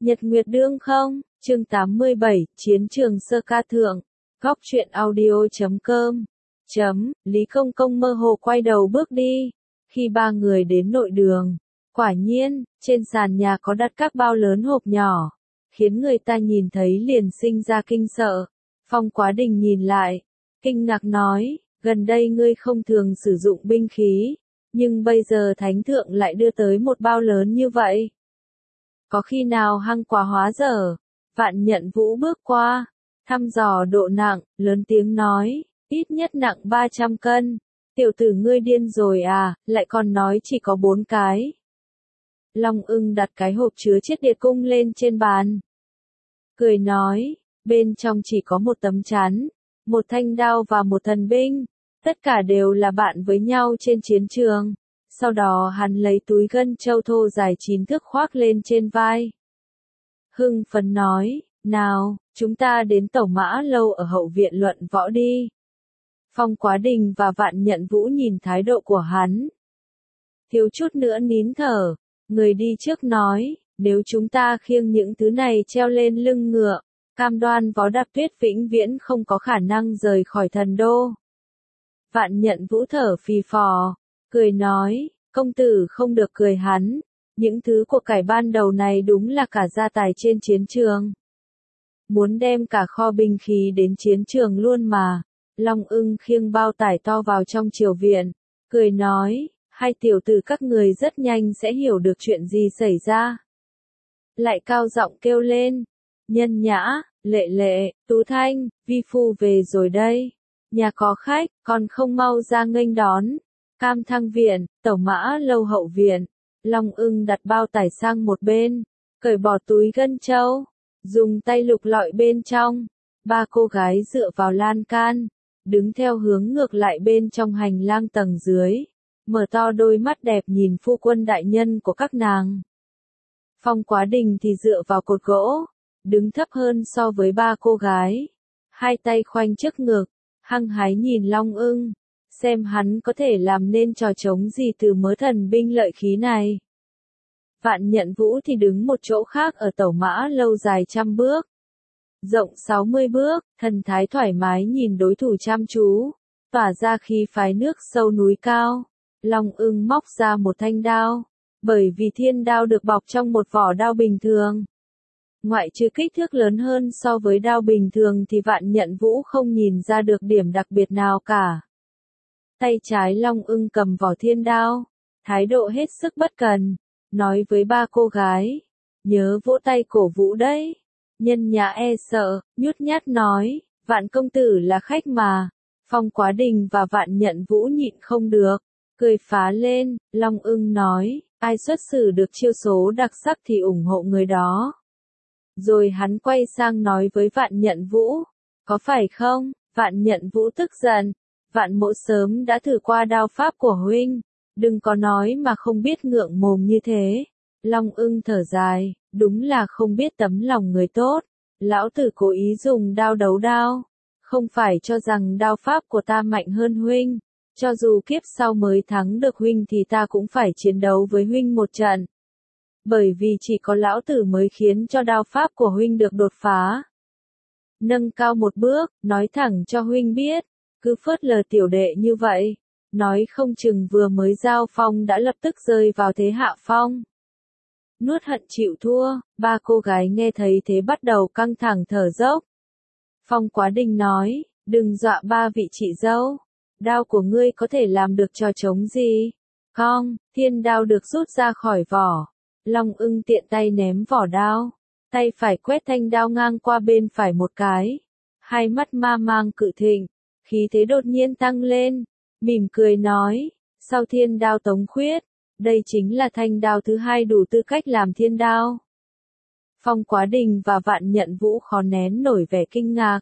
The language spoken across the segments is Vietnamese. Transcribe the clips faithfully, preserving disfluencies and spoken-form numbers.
Nhật Nguyệt Đương không, chương tám mươi bảy, Chiến trường Sơ Ca Thượng, góc truyện audio chấm com, chấm, Lý Công Công mơ hồ quay đầu bước đi, khi ba người đến nội đường, quả nhiên, trên sàn nhà có đặt các bao lớn hộp nhỏ, khiến người ta nhìn thấy liền sinh ra kinh sợ. Phong Quá Đình nhìn lại, kinh ngạc nói, gần đây ngươi không thường sử dụng binh khí, nhưng bây giờ Thánh Thượng lại đưa tới một bao lớn như vậy. Có khi nào hăng quá hóa dở? Vạn Nhận Vũ bước qua, thăm dò độ nặng, lớn tiếng nói, ít nhất nặng ba trăm cân. Tiểu tử ngươi điên rồi à, lại còn nói chỉ có bốn cái. Long Ưng đặt cái hộp chứa chiết điệt cung lên trên bàn. Cười nói, bên trong chỉ có một tấm chắn, một thanh đao và một thần binh, tất cả đều là bạn với nhau trên chiến trường. Sau đó hắn lấy túi gân châu thô dài chín thước khoác lên trên vai. Hưng phấn nói, nào, chúng ta đến Tẩu Mã Lâu ở hậu viện luận võ đi. Phong Quá Đình và Vạn Nhận Vũ nhìn thái độ của hắn. Thiếu chút nữa nín thở, người đi trước nói, nếu chúng ta khiêng những thứ này treo lên lưng ngựa, cam đoan Võ Đạp Tuyết vĩnh viễn không có khả năng rời khỏi thần đô. Vạn Nhận Vũ thở phì phò, cười nói, công tử không được cười hắn, những thứ của cải ban đầu này đúng là cả gia tài trên chiến trường. Muốn đem cả kho binh khí đến chiến trường luôn mà. Long Ưng khiêng bao tải to vào trong triều viện, cười nói, hai tiểu tử các người rất nhanh sẽ hiểu được chuyện gì xảy ra. Lại cao giọng kêu lên, Nhân Nhã, Lệ Lệ, Tú Thanh, vi phu về rồi đây. Nhà có khách, còn không mau ra nghênh đón. Cam Thăng viện, Tẩu Mã Lâu hậu viện. Long Ưng đặt bao tải sang một bên, cởi bỏ túi gân châu, dùng tay lục lọi bên trong. Ba cô gái dựa vào lan can, đứng theo hướng ngược lại bên trong hành lang tầng dưới, mở to đôi mắt đẹp nhìn phu quân đại nhân của các nàng. Phong Quá Đình thì dựa vào cột gỗ, đứng thấp hơn so với ba cô gái, hai tay khoanh trước ngực, hăng hái nhìn Long Ưng, xem hắn có thể làm nên trò trống gì từ mớ thần binh lợi khí này. Vạn Nhận Vũ thì đứng một chỗ khác ở Tẩu Mã Lâu dài trăm bước, rộng sáu mươi bước, thần thái thoải mái nhìn đối thủ chăm chú, tỏa ra khí phái nước sâu núi cao. Long Ưng móc ra một thanh đao, bởi vì thiên đao được bọc trong một vỏ đao bình thường. Ngoại trừ kích thước lớn hơn so với đao bình thường thì Vạn Nhận Vũ không nhìn ra được điểm đặc biệt nào cả. Tay trái Long Ưng cầm vỏ thiên đao, thái độ hết sức bất cần, nói với ba cô gái, nhớ vỗ tay cổ vũ đấy. Nhân Nhã e sợ, nhút nhát nói, Vạn công tử là khách mà. Phong Quá Đình và Vạn Nhận Vũ nhịn không được, cười phá lên. Long Ưng nói, ai xuất xử được chiêu số đặc sắc thì ủng hộ người đó. Rồi hắn quay sang nói với Vạn Nhận Vũ, có phải không? Vạn Nhận Vũ tức giận, Vạn mỗ sớm đã thử qua đao pháp của huynh, đừng có nói mà không biết ngượng mồm như thế. Long Ưng thở dài, đúng là không biết tấm lòng người tốt, lão tử cố ý dùng đao đấu đao, không phải cho rằng đao pháp của ta mạnh hơn huynh, cho dù kiếp sau mới thắng được huynh thì ta cũng phải chiến đấu với huynh một trận. Bởi vì chỉ có lão tử mới khiến cho đao pháp của huynh được đột phá. Nâng cao một bước, nói thẳng cho huynh biết, cứ phớt lờ tiểu đệ như vậy, nói không chừng vừa mới giao phong đã lập tức rơi vào thế hạ phong. Nuốt hận chịu thua, ba cô gái nghe thấy thế bắt đầu căng thẳng thở dốc. Phong Quá Đình nói, đừng dọa ba vị chị dâu, đao của ngươi có thể làm được trò trống gì? Cong, thiên đao được rút ra khỏi vỏ. Long Ưng tiện tay ném vỏ đao, tay phải quét thanh đao ngang qua bên phải một cái. Hai mắt ma mang cự thịnh, khí thế đột nhiên tăng lên, mỉm cười nói, sau thiên đao tống khuyết, đây chính là thanh đao thứ hai đủ tư cách làm thiên đao. Phong Quá Đình và Vạn Nhận Vũ khó nén nổi vẻ kinh ngạc.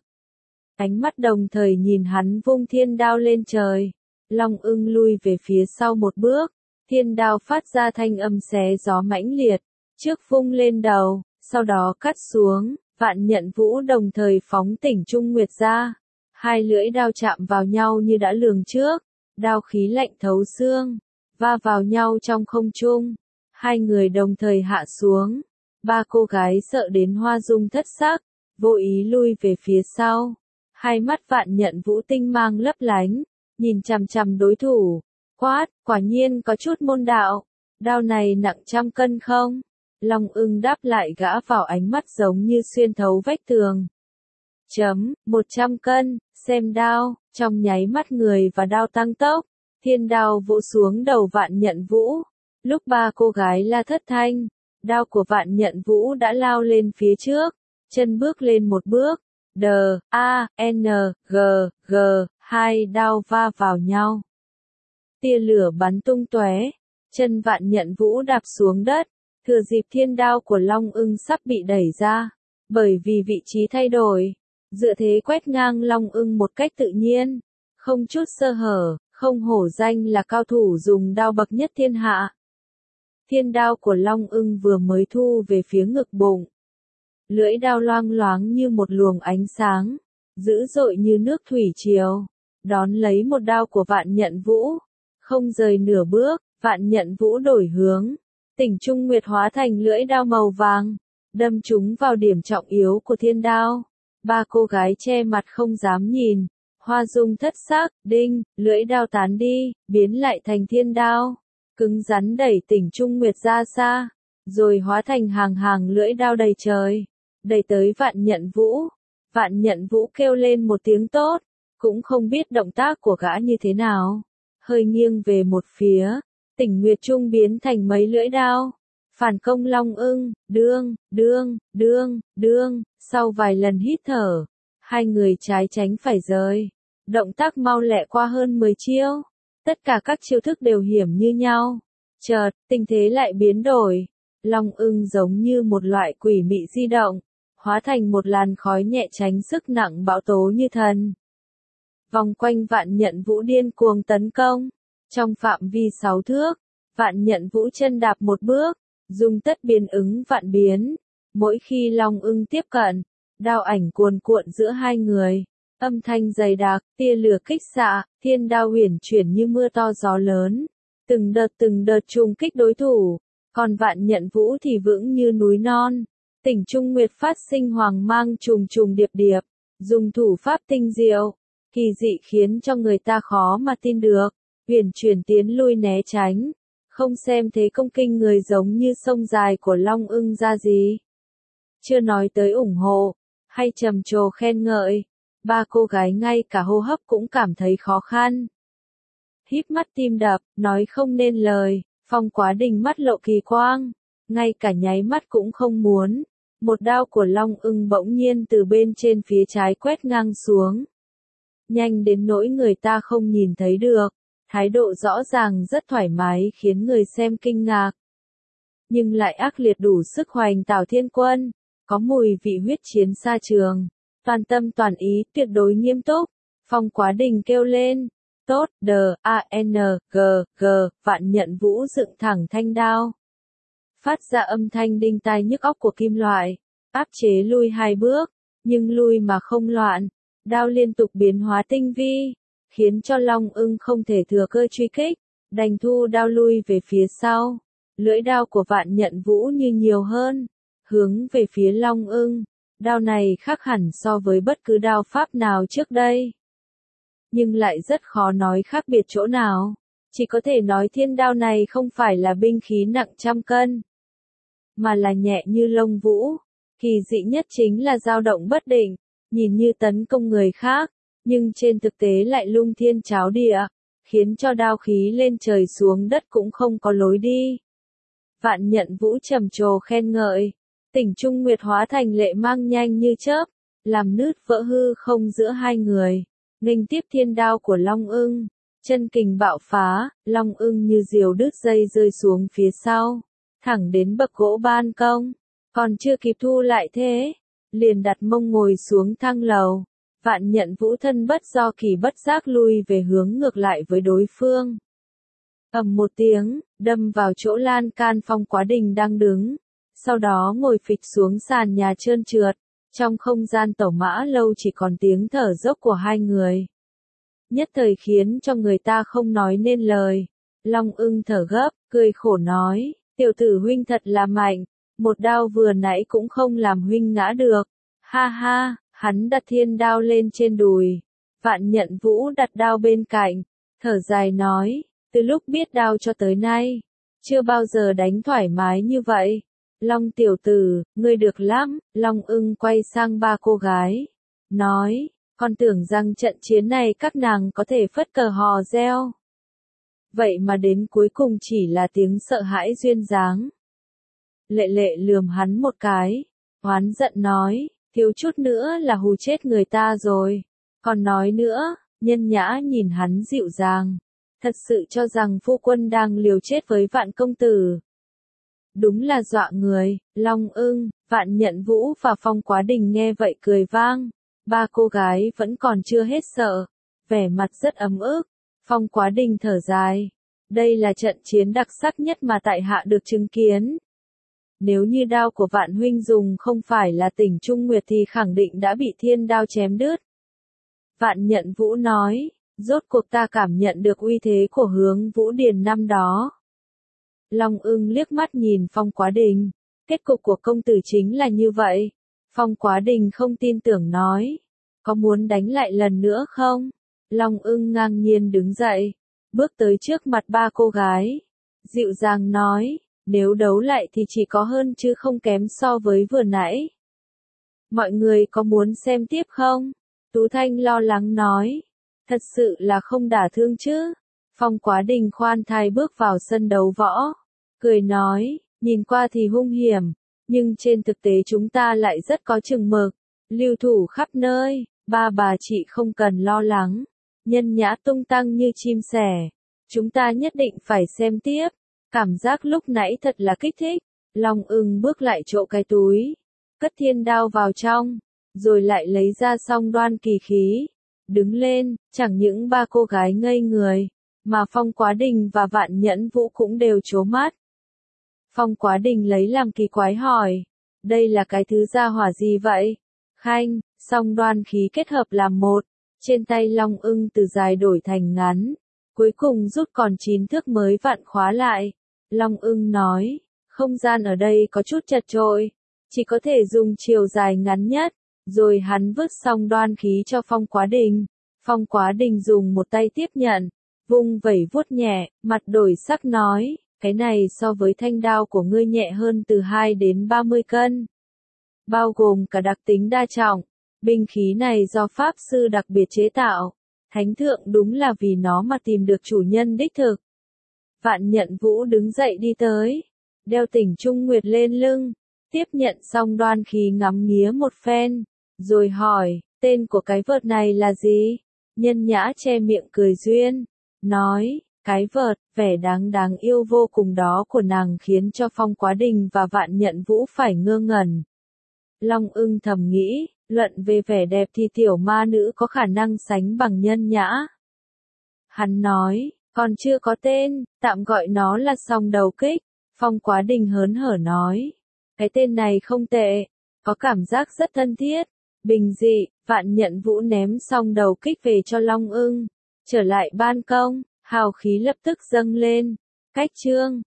Ánh mắt đồng thời nhìn hắn vung thiên đao lên trời. Long Ưng lui về phía sau một bước, thiên đao phát ra thanh âm xé gió mãnh liệt, trước vung lên đầu, sau đó cắt xuống. Vạn Nhận Vũ đồng thời phóng tỉnh Trung Nguyệt ra. Hai lưỡi đao chạm vào nhau như đã lường trước, đao khí lạnh thấu xương, va vào nhau trong không trung. Hai người đồng thời hạ xuống, Ba cô gái sợ đến hoa dung thất sắc, vô ý lui về phía sau. Hai mắt Vạn Nhận Vũ tinh mang lấp lánh, nhìn chằm chằm đối thủ, quát, quả nhiên có chút môn đạo, đao này nặng trăm cân không? Long Ưng đáp lại gã vào ánh mắt giống như xuyên thấu vách tường. Chấm, một trăm cân, xem đao, trong nháy mắt người và đao tăng tốc, thiên đao vỗ xuống đầu Vạn Nhận Vũ. Lúc ba cô gái la thất thanh, đao của Vạn Nhận Vũ đã lao lên phía trước, chân bước lên một bước, D, A, N, G, G, hai đao va vào nhau. Tia lửa bắn tung tóe, chân Vạn Nhận Vũ đạp xuống đất, thừa dịp thiên đao của Long Ưng sắp bị đẩy ra, bởi vì vị trí thay đổi, dựa thế quét ngang Long Ưng một cách tự nhiên, không chút sơ hở, không hổ danh là cao thủ dùng đao bậc nhất thiên hạ. Thiên đao của Long Ưng vừa mới thu về phía ngực bụng. Lưỡi đao loang loáng như một luồng ánh sáng, dữ dội như nước thủy triều, đón lấy một đao của Vạn Nhận Vũ, không rời nửa bước, Vạn Nhận Vũ đổi hướng, Tỉnh Trung Nguyệt hóa thành lưỡi đao màu vàng, đâm trúng vào điểm trọng yếu của thiên đao. Ba cô gái che mặt không dám nhìn, hoa dung thất sắc, đinh, lưỡi đao tán đi, biến lại thành thiên đao, cứng rắn đẩy Tỉnh Trung Nguyệt ra xa, rồi hóa thành hàng hàng lưỡi đao đầy trời, đẩy tới Vạn Nhận Vũ. Vạn Nhận Vũ kêu lên một tiếng tốt, cũng không biết động tác của gã như thế nào, hơi nghiêng về một phía, Tỉnh Nguyệt Trung biến thành mấy lưỡi đao, phản công Long Ưng, đương, đương, đương, đương, sau vài lần hít thở, hai người trái tránh phải rời, động tác mau lẹ qua hơn mười chiêu, tất cả các chiêu thức đều hiểm như nhau, chợt, tình thế lại biến đổi, Long Ưng giống như một loại quỷ mị di động, hóa thành một làn khói nhẹ tránh sức nặng bão tố như thần. Vòng quanh Vạn Nhận Vũ điên cuồng tấn công, trong phạm vi sáu thước, Vạn Nhận Vũ chân đạp một bước, dùng tất biến ứng vạn biến, mỗi khi Long Ưng tiếp cận, đao ảnh cuồn cuộn giữa hai người, âm thanh dày đặc, tia lửa kích xạ, thiên đao huyền chuyển như mưa to gió lớn, từng đợt từng đợt trùng kích đối thủ, còn Vạn Nhận Vũ thì vững như núi non. Tỉnh Trung Nguyệt phát sinh hoàng mang trùng trùng điệp điệp, dùng thủ pháp tinh diệu, kỳ dị khiến cho người ta khó mà tin được, huyền chuyển tiến lui né tránh, không xem thế công kinh người giống như sông dài của Long Ưng ra gì. Chưa nói tới ủng hộ, hay trầm trồ khen ngợi, ba cô gái ngay cả hô hấp cũng cảm thấy khó khăn. Híp mắt tim đập, nói không nên lời, Phong Quá Đình mắt lộ kỳ quang, ngay cả nháy mắt cũng không muốn. Một đao của Long Ưng bỗng nhiên từ bên trên phía trái quét ngang xuống. Nhanh đến nỗi người ta không nhìn thấy được, thái độ rõ ràng rất thoải mái khiến người xem kinh ngạc. Nhưng lại ác liệt đủ sức hoành Tào Thiên Quân, có mùi vị huyết chiến xa trường, toàn tâm toàn ý, tuyệt đối nghiêm túc. Phong Quá Đình kêu lên, tốt, D, A, N, G, G, Vạn Nhận Vũ dựng thẳng thanh đao. Phát ra âm thanh đinh tai nhức óc của kim loại, áp chế lui hai bước, nhưng lui mà không loạn, đao liên tục biến hóa tinh vi, khiến cho Long Ưng không thể thừa cơ truy kích, đành thu đao lui về phía sau, lưỡi đao của Vạn Nhận Vũ như nhiều hơn, hướng về phía Long Ưng, đao này khác hẳn so với bất cứ đao pháp nào trước đây. Nhưng lại rất khó nói khác biệt chỗ nào, chỉ có thể nói thiên đao này không phải là binh khí nặng trăm cân, mà là nhẹ như lông vũ. Kỳ dị nhất chính là dao động bất định, nhìn như tấn công người khác, nhưng trên thực tế lại lung thiên cháo địa, khiến cho đao khí lên trời xuống đất cũng không có lối đi. Vạn Nhận Vũ trầm trồ khen ngợi, Tỉnh Trung Nguyệt hóa thành lệ mang nhanh như chớp, làm nứt vỡ hư không giữa hai người, nghênh tiếp thiên đao của Long Ưng, chân kình bạo phá, Long Ưng như diều đứt dây rơi xuống phía sau, thẳng đến bậc gỗ ban công. Còn chưa kịp thu lại thế, liền đặt mông ngồi xuống thang lầu, Vạn Nhận Vũ thân bất do kỳ bất giác lui về hướng ngược lại với đối phương. Ầm một tiếng, đâm vào chỗ lan can Phong Quá Đình đang đứng, sau đó ngồi phịch xuống sàn nhà trơn trượt, trong không gian tẩu mã lâu chỉ còn tiếng thở dốc của hai người. Nhất thời khiến cho người ta không nói nên lời, Long Ưng thở gấp, cười khổ nói, tiểu tử huynh thật là mạnh. một đao vừa nãy cũng không làm huynh ngã được. Ha ha, hắn đặt thiên đao lên trên đùi. Vạn Nhận Vũ đặt đao bên cạnh, thở dài nói, từ lúc biết đao cho tới nay, chưa bao giờ đánh thoải mái như vậy. Long tiểu tử, ngươi được lắm. Long Ưng quay sang ba cô gái, nói, con tưởng rằng trận chiến này các nàng có thể phất cờ hò reo. Vậy mà đến cuối cùng chỉ là tiếng sợ hãi duyên dáng. Lệ Lệ lườm hắn một cái, oán giận nói, thiếu chút nữa là hù chết người ta rồi. Còn nói nữa, Nhân Nhã nhìn hắn dịu dàng, thật sự cho rằng phu quân đang liều chết với Vạn công tử. Đúng là dọa người. Long Ưng, Vạn Nhận Vũ và Phong Quá Đình nghe vậy cười vang. Ba cô gái vẫn còn chưa hết sợ, vẻ mặt rất ấm ức. Phong Quá Đình thở dài, đây là trận chiến đặc sắc nhất mà tại hạ được chứng kiến. Nếu như đao của Vạn huynh dùng không phải là Tỉnh Trung Nguyệt thì khẳng định đã bị thiên đao chém đứt. Vạn Nhận Vũ nói, rốt cuộc ta cảm nhận được uy thế của Hướng Vũ Điền năm đó. Long Ưng liếc mắt nhìn Phong Quá Đình, kết cục của công tử chính là như vậy. Phong Quá Đình không tin tưởng nói, có muốn đánh lại lần nữa không? Long Ưng ngang nhiên đứng dậy, bước tới trước mặt ba cô gái, dịu dàng nói, nếu đấu lại thì chỉ có hơn chứ không kém so với vừa nãy. Mọi người có muốn xem tiếp không? Tú Thanh lo lắng nói, thật sự là không đả thương chứ? Phong Quá Đình khoan thai bước vào sân đấu võ, cười nói, nhìn qua thì hung hiểm, nhưng trên thực tế chúng ta lại rất có chừng mực, lưu thủ khắp nơi, ba bà chị không cần lo lắng, Nhân Nhã tung tăng như chim sẻ, chúng ta nhất định phải xem tiếp, cảm giác lúc nãy thật là kích thích. Long Ưng bước lại chỗ cái túi, cất thiên đao vào trong, rồi lại lấy ra Song Đoan kỳ khí, đứng lên, chẳng những ba cô gái ngây người, mà Phong Quá Đình và Vạn Nhẫn Vũ cũng đều trố mắt. Phong Quá Đình lấy làm kỳ quái hỏi, đây là cái thứ gia hỏa gì vậy? Khanh, Song Đoan khí kết hợp làm một, trên tay Long Ưng từ dài đổi thành ngắn, cuối cùng rút còn chín thước mới vặn khóa lại. Long Ưng nói, không gian ở đây có chút chật chội, chỉ có thể dùng chiều dài ngắn nhất, rồi hắn vứt Song Đoan khí cho Phong Quá Đình. Phong Quá Đình dùng một tay tiếp nhận, vung vẩy vuốt nhẹ, mặt đổi sắc nói, cái này so với thanh đao của ngươi nhẹ hơn từ hai đến ba mươi cân. Bao gồm cả đặc tính đa trọng, binh khí này do Pháp Sư đặc biệt chế tạo. Thánh thượng đúng là vì nó mà tìm được chủ nhân đích thực. Vạn Nhận Vũ đứng dậy đi tới, đeo Tỉnh Trung Nguyệt lên lưng, tiếp nhận Song Đoan khí ngắm nghía một phen, rồi hỏi, tên của cái vợt này là gì? Nhân Nhã che miệng cười duyên, nói, cái vợt, vẻ đáng đáng yêu vô cùng đó của nàng khiến cho Phong Quá Đình và Vạn Nhận Vũ phải ngơ ngẩn. Long Ưng thầm nghĩ, luận về vẻ đẹp thì tiểu ma nữ có khả năng sánh bằng Nhân Nhã. Hắn nói, còn chưa có tên, tạm gọi nó là Song Đầu Kích. Phong Quá Đình hớn hở nói, cái tên này không tệ, có cảm giác rất thân thiết, bình dị. Vạn Nhận Vũ ném Song Đầu Kích về cho Long Ưng, trở lại ban công, hào khí lập tức dâng lên. Cách chương